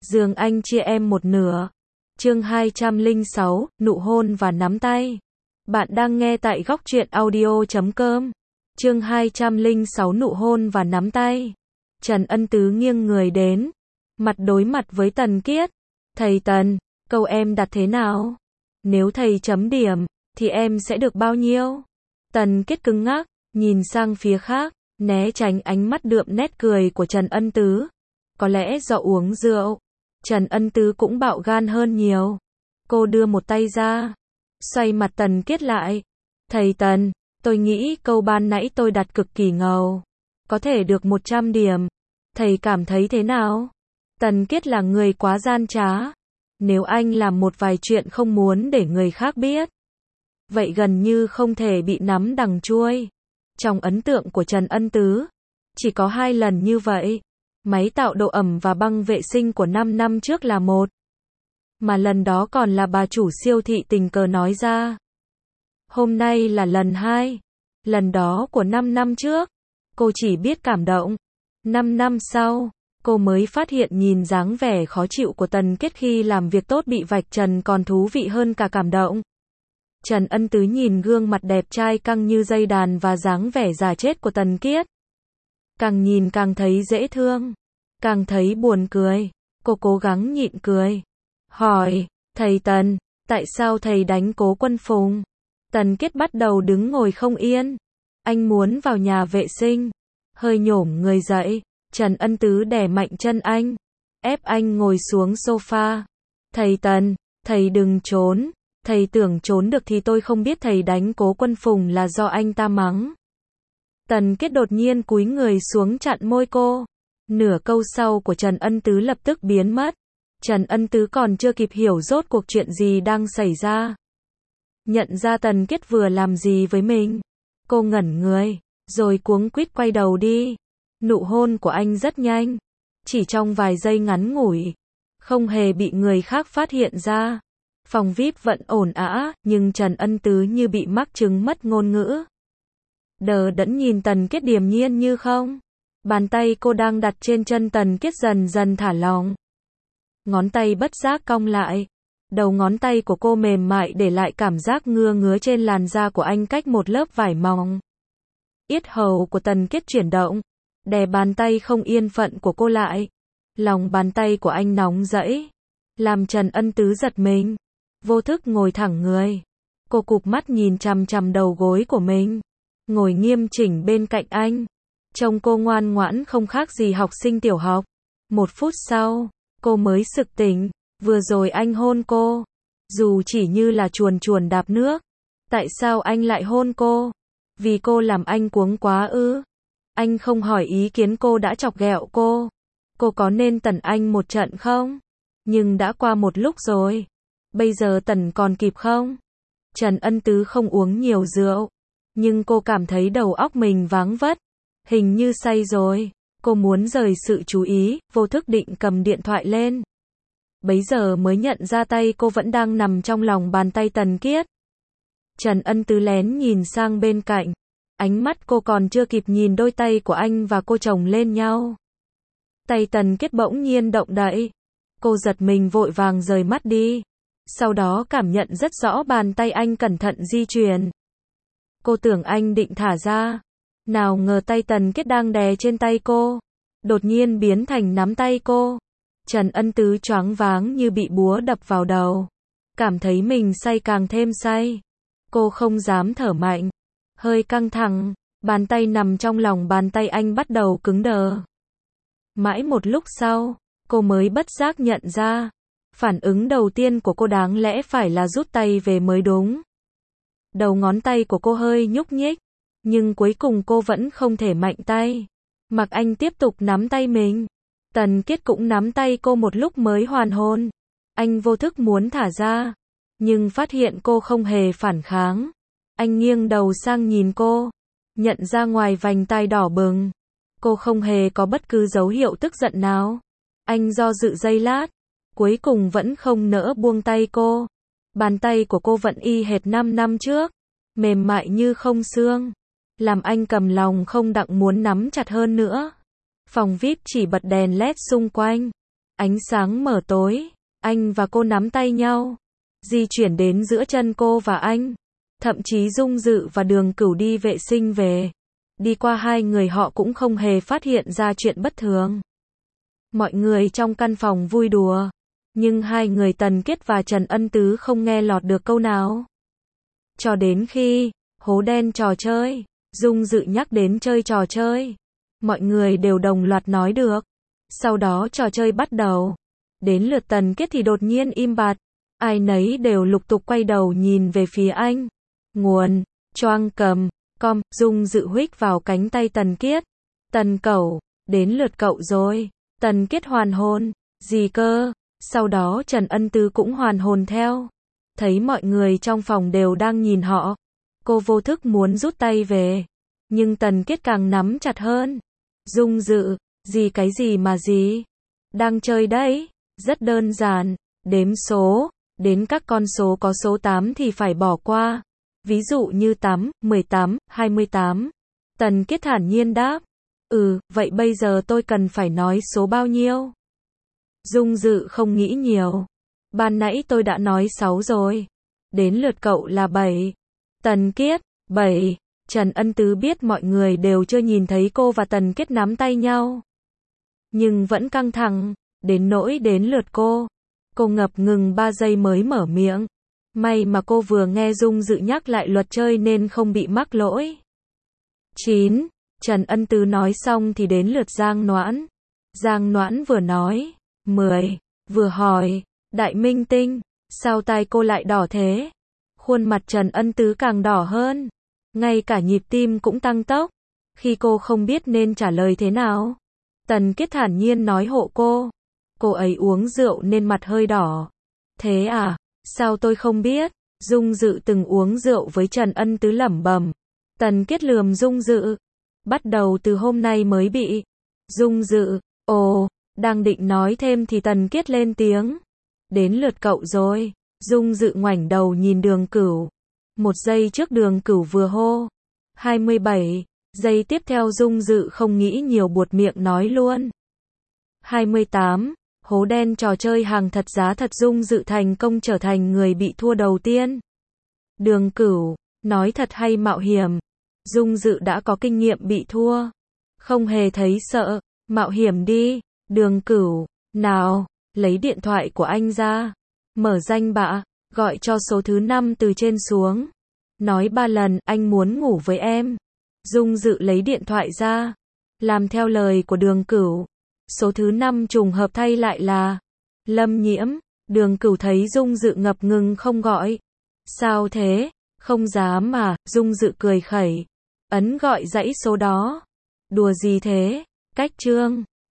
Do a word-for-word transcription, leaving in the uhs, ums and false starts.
giường anh chia em một nửa. Chương hai trăm lẻ sáu, nụ hôn và nắm tay. Bạn đang nghe tại góc truyện audio chấm com. Chương hai trăm lẻ sáu, nụ hôn và nắm tay. Trần Ân Tứ nghiêng người đến, mặt đối mặt với Tần Kiết. Thầy Tần, câu em đặt thế nào? Nếu thầy chấm điểm, thì em sẽ được bao nhiêu? Tần Kiết cứng ngắc, nhìn sang phía khác, né tránh ánh mắt đượm nét cười của Trần Ân Tứ. Có lẽ do uống rượu, Trần Ân Tứ cũng bạo gan hơn nhiều. Cô đưa một tay ra, xoay mặt Tần Kiết lại. Thầy Tần, tôi nghĩ câu ban nãy tôi đặt cực kỳ ngầu. Có thể được một trăm điểm. Thầy cảm thấy thế nào? Tần Kiết là người quá gian trá. Nếu anh làm một vài chuyện không muốn để người khác biết, vậy gần như không thể bị nắm đằng chuôi. Trong ấn tượng của Trần Ân Tứ, chỉ có hai lần như vậy. Máy tạo độ ẩm và băng vệ sinh của năm năm trước là một. Mà lần đó còn là bà chủ siêu thị tình cờ nói ra. Hôm nay là lần hai. Lần đó của năm năm trước, cô chỉ biết cảm động. Năm năm sau, cô mới phát hiện nhìn dáng vẻ khó chịu của Tần Kiết khi làm việc tốt bị vạch trần còn thú vị hơn cả cảm động. Trần Ân Tứ nhìn gương mặt đẹp trai căng như dây đàn và dáng vẻ già chết của Tần Kiết. Càng nhìn càng thấy dễ thương, càng thấy buồn cười. Cô cố gắng nhịn cười. Hỏi, thầy Tần, tại sao thầy đánh Cố Quân Phùng? Tần Kiết bắt đầu đứng ngồi không yên. Anh muốn vào nhà vệ sinh. Hơi nhổm người dậy. Trần Ân Tứ đè mạnh chân anh, ép anh ngồi xuống sofa. Thầy Tần, thầy đừng trốn. Thầy tưởng trốn được thì tôi không biết thầy đánh Cố Quân Phùng là do anh ta mắng. Tần Kiết đột nhiên cúi người xuống chặn môi cô. Nửa câu sau của Trần Ân Tứ lập tức biến mất. Trần Ân Tứ còn chưa kịp hiểu rốt cuộc chuyện gì đang xảy ra. Nhận ra Tần Kiết vừa làm gì với mình. Cô ngẩn người, rồi cuống quýt quay đầu đi. Nụ hôn của anh rất nhanh. Chỉ trong vài giây ngắn ngủi. Không hề bị người khác phát hiện ra. Phòng vi ai pi vẫn ổn ả, nhưng Trần Ân Tứ như bị mắc chứng mất ngôn ngữ. Đờ đẫn nhìn Tần Kiết điềm nhiên như không. Bàn tay cô đang đặt trên chân Tần Kiết dần dần thả lỏng. Ngón tay bất giác cong lại. Đầu ngón tay của cô mềm mại để lại cảm giác ngứa ngứa trên làn da của anh cách một lớp vải mỏng. Yết hầu của Tần Kiết chuyển động, đè bàn tay không yên phận của cô lại. Lòng bàn tay của anh nóng rẫy, làm Trần Ân Tứ giật mình. Vô thức ngồi thẳng người. Cô cụp mắt nhìn chằm chằm đầu gối của mình. Ngồi nghiêm chỉnh bên cạnh anh. Trông cô ngoan ngoãn không khác gì học sinh tiểu học. Một phút sau, cô mới sực tỉnh. Vừa rồi anh hôn cô. Dù chỉ như là chuồn chuồn đạp nước. Tại sao anh lại hôn cô? Vì cô làm anh cuống quá ư? Anh không hỏi ý kiến cô đã chọc ghẹo cô. Cô có nên tẩn anh một trận không? Nhưng đã qua một lúc rồi. Bây giờ tẩn còn kịp không? Trần Ân Tứ không uống nhiều rượu. Nhưng cô cảm thấy đầu óc mình váng vất. Hình như say rồi. Cô muốn rời sự chú ý, vô thức định cầm điện thoại lên. Bấy giờ mới nhận ra tay cô vẫn đang nằm trong lòng bàn tay Tần Kiết. Trần Ân Tứ lén nhìn sang bên cạnh. Ánh mắt cô còn chưa kịp nhìn đôi tay của anh và cô chồng lên nhau. Tay Tần Kiết bỗng nhiên động đậy. Cô giật mình vội vàng rời mắt đi. Sau đó cảm nhận rất rõ bàn tay anh cẩn thận di chuyển. Cô tưởng anh định thả ra. Nào ngờ tay Tần Kiết đang đè trên tay cô. Đột nhiên biến thành nắm tay cô. Trần Ân Tứ choáng váng như bị búa đập vào đầu. Cảm thấy mình say càng thêm say. Cô không dám thở mạnh. Hơi căng thẳng. Bàn tay nằm trong lòng bàn tay anh bắt đầu cứng đờ. Mãi một lúc sau, cô mới bất giác nhận ra. Phản ứng đầu tiên của cô đáng lẽ phải là rút tay về mới đúng. Đầu ngón tay của cô hơi nhúc nhích. Nhưng cuối cùng cô vẫn không thể mạnh tay. Mặc anh tiếp tục nắm tay mình. Tần Kiết cũng nắm tay cô một lúc mới hoàn hồn. Anh vô thức muốn thả ra. Nhưng phát hiện cô không hề phản kháng. Anh nghiêng đầu sang nhìn cô. Nhận ra ngoài vành tai đỏ bừng. Cô không hề có bất cứ dấu hiệu tức giận nào. Anh do dự giây lát. Cuối cùng vẫn không nỡ buông tay cô. Bàn tay của cô vẫn y hệt năm năm trước. Mềm mại như không xương. Làm anh cầm lòng không đặng muốn nắm chặt hơn nữa. Phòng vi ai pi chỉ bật đèn led xung quanh. Ánh sáng mở tối, anh và cô nắm tay nhau, di chuyển đến giữa chân cô và anh. Thậm chí Dung Dự và Đường Cửu đi vệ sinh về. Đi qua hai người họ cũng không hề phát hiện ra chuyện bất thường. Mọi người trong căn phòng vui đùa. Nhưng hai người Tần Kiết và Trần Ân Tứ không nghe lọt được câu nào. Cho đến khi, hố đen trò chơi, Dung Dự nhắc đến chơi trò chơi. Mọi người đều đồng loạt nói được. Sau đó trò chơi bắt đầu. Đến lượt Tần Kiết thì đột nhiên im bặt. Ai nấy đều lục tục quay đầu nhìn về phía anh. Nguồn, choang cầm, com, Dung Dự huých vào cánh tay Tần Kiết. Tần Cẩu, đến lượt cậu rồi. Tần Kiết hoàn hồn, gì cơ? Sau đó Trần Ân Tứ cũng hoàn hồn theo. Thấy mọi người trong phòng đều đang nhìn họ. Cô vô thức muốn rút tay về. Nhưng Tần Kiết càng nắm chặt hơn. Dung Dự, gì cái gì mà gì? Đang chơi đấy. Rất đơn giản. Đếm số. Đến các con số có số tám thì phải bỏ qua. Ví dụ như tám, mười tám, hai mươi tám. Tần Kiết thản nhiên đáp. Ừ, vậy bây giờ tôi cần phải nói số bao nhiêu? Dung Dự không nghĩ nhiều. Ban nãy tôi đã nói sáu rồi. Đến lượt cậu là bảy. Tần Kiết, bảy. Trần Ân Tứ biết mọi người đều chưa nhìn thấy cô và Tần Kiết nắm tay nhau. Nhưng vẫn căng thẳng. Đến nỗi đến lượt cô. Cô ngập ngừng ba giây mới mở miệng. May mà cô vừa nghe Dung Dự nhắc lại luật chơi nên không bị mắc lỗi. chín. Trần Ân Tứ nói xong thì đến lượt Giang Noãn. Giang Noãn vừa nói. mười. Vừa hỏi. Đại minh tinh. Sao tai cô lại đỏ thế? Khuôn mặt Trần Ân Tứ càng đỏ hơn. Ngay cả nhịp tim cũng tăng tốc. Khi cô không biết nên trả lời thế nào. Tần Kiết thản nhiên nói hộ cô. Cô ấy uống rượu nên mặt hơi đỏ. Thế à? Sao tôi không biết? Dung Dự từng uống rượu với Trần Ân Tứ lẩm bẩm. Tần Kiết lườm Dung Dự. Bắt đầu từ hôm nay mới bị. Dung Dự, ồ, đang định nói thêm thì Tần Kiết lên tiếng. Đến lượt cậu rồi. Dung Dự ngoảnh đầu nhìn Đường Cửu. Một giây trước Đường Cửu vừa hô. hai mươi bảy. Giây tiếp theo Dung Dự không nghĩ nhiều buột miệng nói luôn. hai mươi tám. Hố đen trò chơi hàng thật giá thật. Dung Dự thành công trở thành người bị thua đầu tiên. Đường Cửu, nói thật hay mạo hiểm? Dung Dự đã có kinh nghiệm bị thua. Không hề thấy sợ. Mạo hiểm đi. Đường Cửu, nào, lấy điện thoại của anh ra. Mở danh bạ, gọi cho số thứ năm từ trên xuống. Nói ba lần, anh muốn ngủ với em. Dung Dự lấy điện thoại ra. Làm theo lời của Đường Cửu. Số thứ năm trùng hợp thay lại là Lâm Nhiễm. Đường Cửu thấy Dung Dự ngập ngừng không gọi. Sao thế? Không dám mà. Dung Dự cười khẩy. Ấn gọi dãy số đó. Đùa gì thế? Cách chương